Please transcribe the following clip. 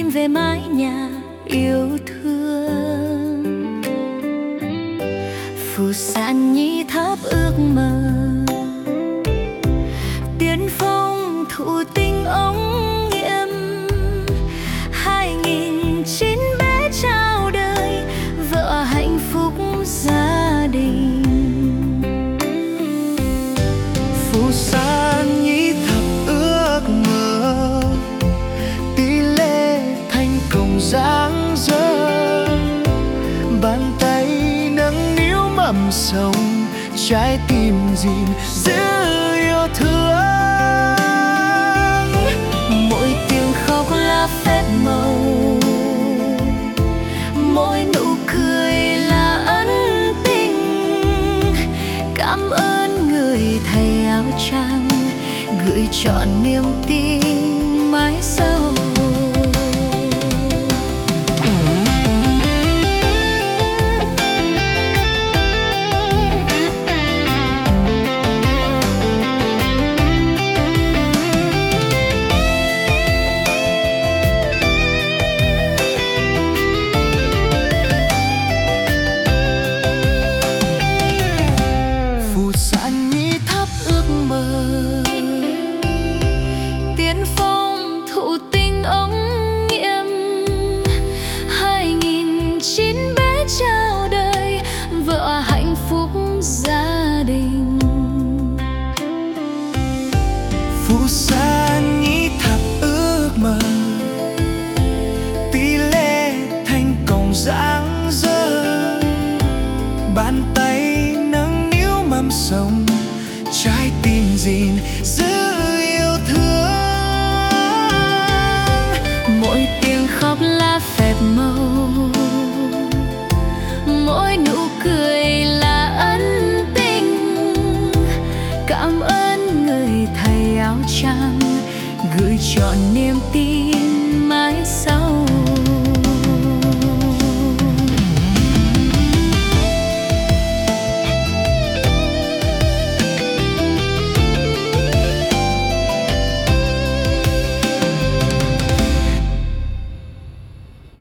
anh về mái nhà yêu thương. Phù sa nhĩ tháp ước mơ, tiên phong thụ tinh ống nghiệm. 2009 bé chào đời, vợ hạnh phúc gia đình. Phù sa nhĩ tháp ước mơ, tỷ lệ thành công dang dở. Bàn tay nâng niu mầm sống, trái tim gìn giữ yêu thương. Mỗi tiếng khóc là phép màu, mỗi nụ cười là ân tình. Cảm ơn người thầy áo trắng, gửi trọn niềm tin mãi sau. Phù sa nhĩ tháp ước mơ, Tiên phong thụ tinh ống nghiệm. 2009 bé chào đời, vợ hạnh phúc gia đình. phù sa nhĩ tháp ước mơ, tỷ lệ thành công dang dở. Bàn tay nâng niu mầm sống, trái tim gìn giữ yêu thương. Mỗi tiếng khóc là phép màu, mỗi nụ cười là ân tình. Cảm ơn người thầy áo trắng, gửi trọn niềm tin